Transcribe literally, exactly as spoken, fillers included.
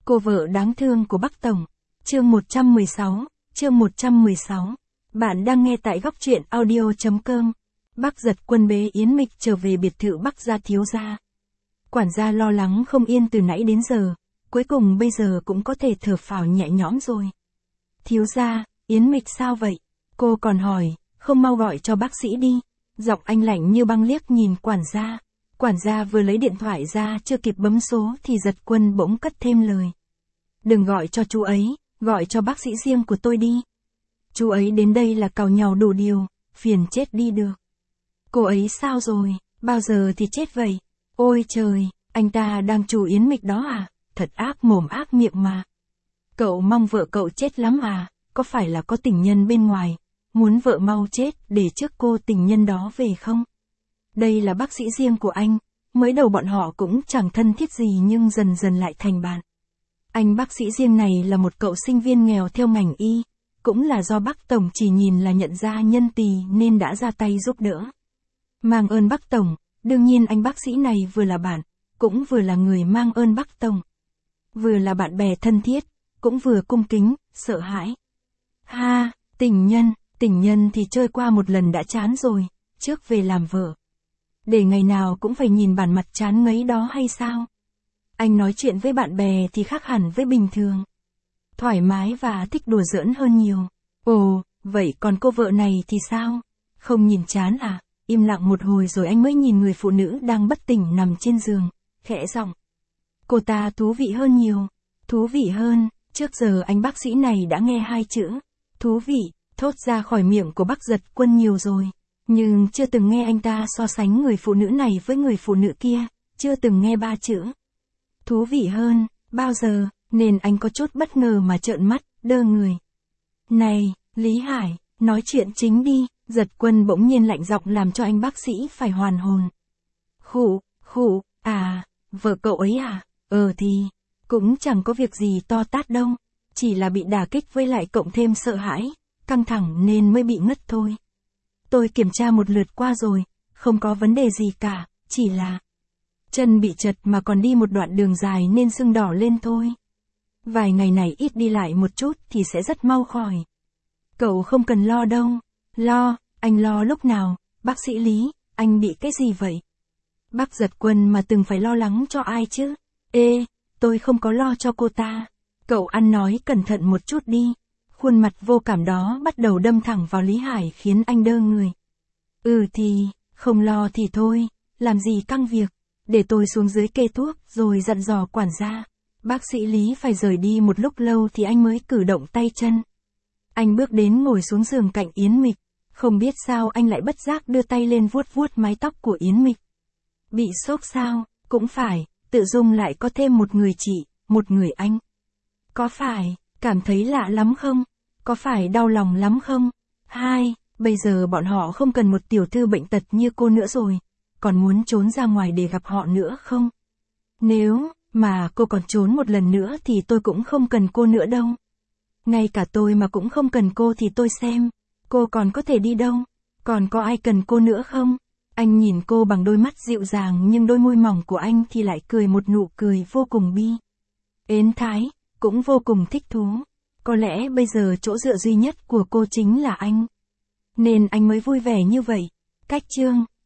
Cô vợ đáng thương của Bắc Tổng. Chương một trăm mười sáu, chương một trăm mười sáu. Bạn đang nghe tại góc truyện audio chấm com. Bắc Giật Quân bế Yến Mịch trở về biệt thự Bắc gia thiếu gia. Quản gia lo lắng không yên từ nãy đến giờ, cuối cùng bây giờ cũng có thể thở phào nhẹ nhõm rồi. Thiếu gia, Yến Mịch sao vậy? Cô còn hỏi, không mau gọi cho bác sĩ đi. Giọng anh lạnh như băng liếc nhìn quản gia. Quản gia vừa lấy điện thoại ra chưa kịp bấm số thì Giật Quân bỗng cất thêm lời. Đừng gọi cho chú ấy, gọi cho bác sĩ riêng của tôi đi. Chú ấy đến đây là càu nhàu đủ điều, phiền chết đi được. Cô ấy sao rồi, bao giờ thì chết vậy? Ôi trời, anh ta đang trù Yến Mịch đó à? Thật ác mồm ác miệng mà. Cậu mong vợ cậu chết lắm à? Có phải là có tình nhân bên ngoài, muốn vợ mau chết để trước cô tình nhân đó về không? Đây là bác sĩ riêng của anh, mới đầu bọn họ cũng chẳng thân thiết gì nhưng dần dần lại thành bạn. Anh bác sĩ riêng này là một cậu sinh viên nghèo theo ngành y, cũng là do Bắc Tổng chỉ nhìn là nhận ra nhân tì nên đã ra tay giúp đỡ. Mang ơn Bắc Tổng, đương nhiên anh bác sĩ này vừa là bạn, cũng vừa là người mang ơn Bắc Tổng. Vừa là bạn bè thân thiết, cũng vừa cung kính, sợ hãi. Ha, tình nhân, tình nhân thì chơi qua một lần đã chán rồi, trước về làm vợ. Để ngày nào cũng phải nhìn bản mặt chán ngấy đó hay sao? Anh nói chuyện với bạn bè thì khác hẳn với bình thường. Thoải mái và thích đùa giỡn hơn nhiều. Ồ, vậy còn cô vợ này thì sao? Không nhìn chán à? Im lặng một hồi rồi anh mới nhìn người phụ nữ đang bất tỉnh nằm trên giường, khẽ giọng. Cô ta thú vị hơn nhiều. Thú vị hơn, trước giờ anh bác sĩ này đã nghe hai chữ. Thú vị, thốt ra khỏi miệng của Bắc Giật Quân nhiều rồi. Nhưng chưa từng nghe anh ta so sánh người phụ nữ này với người phụ nữ kia, chưa từng nghe ba chữ. Thú vị hơn, bao giờ, nên anh có chút bất ngờ mà trợn mắt, đơ người. Này, Lý Hải, nói chuyện chính đi, Giật Quân bỗng nhiên lạnh giọng làm cho anh bác sĩ phải hoàn hồn. Khụ, khụ, à, vợ cậu ấy à, ờ thì, cũng chẳng có việc gì to tát đâu, chỉ là bị đả kích với lại cộng thêm sợ hãi, căng thẳng nên mới bị ngất thôi. Tôi kiểm tra một lượt qua rồi, không có vấn đề gì cả, chỉ là chân bị chật mà còn đi một đoạn đường dài nên sưng đỏ lên thôi. Vài ngày này ít đi lại một chút thì sẽ rất mau khỏi. Cậu không cần lo đâu. Lo, anh lo lúc nào, bác sĩ Lý, anh bị cái gì vậy? Bác Giật Quân mà từng phải lo lắng cho ai chứ? Ê, tôi không có lo cho cô ta. Cậu ăn nói cẩn thận một chút đi. Khuôn mặt vô cảm đó bắt đầu đâm thẳng vào Lý Hải khiến anh đơ người. Ừ thì, không lo thì thôi, làm gì căng việc. Để tôi xuống dưới kê thuốc rồi dặn dò quản gia. Bác sĩ Lý phải rời đi một lúc lâu thì anh mới cử động tay chân. Anh bước đến ngồi xuống giường cạnh Yến Mịch. Không biết sao anh lại bất giác đưa tay lên vuốt vuốt mái tóc của Yến Mịch. Bị sốc sao, cũng phải, tự dưng lại có thêm một người chị, một người anh. Có phải, cảm thấy lạ lắm không? Có phải đau lòng lắm không? Hai, bây giờ bọn họ không cần một tiểu thư bệnh tật như cô nữa rồi. Còn muốn trốn ra ngoài để gặp họ nữa không? Nếu mà cô còn trốn một lần nữa thì tôi cũng không cần cô nữa đâu. Ngay cả tôi mà cũng không cần cô thì tôi xem, cô còn có thể đi đâu? Còn có ai cần cô nữa không? Anh nhìn cô bằng đôi mắt dịu dàng nhưng đôi môi mỏng của anh thì lại cười một nụ cười vô cùng bi. Ến thái, cũng vô cùng thích thú. Có lẽ bây giờ chỗ dựa duy nhất của cô chính là anh. Nên anh mới vui vẻ như vậy. Cách chương.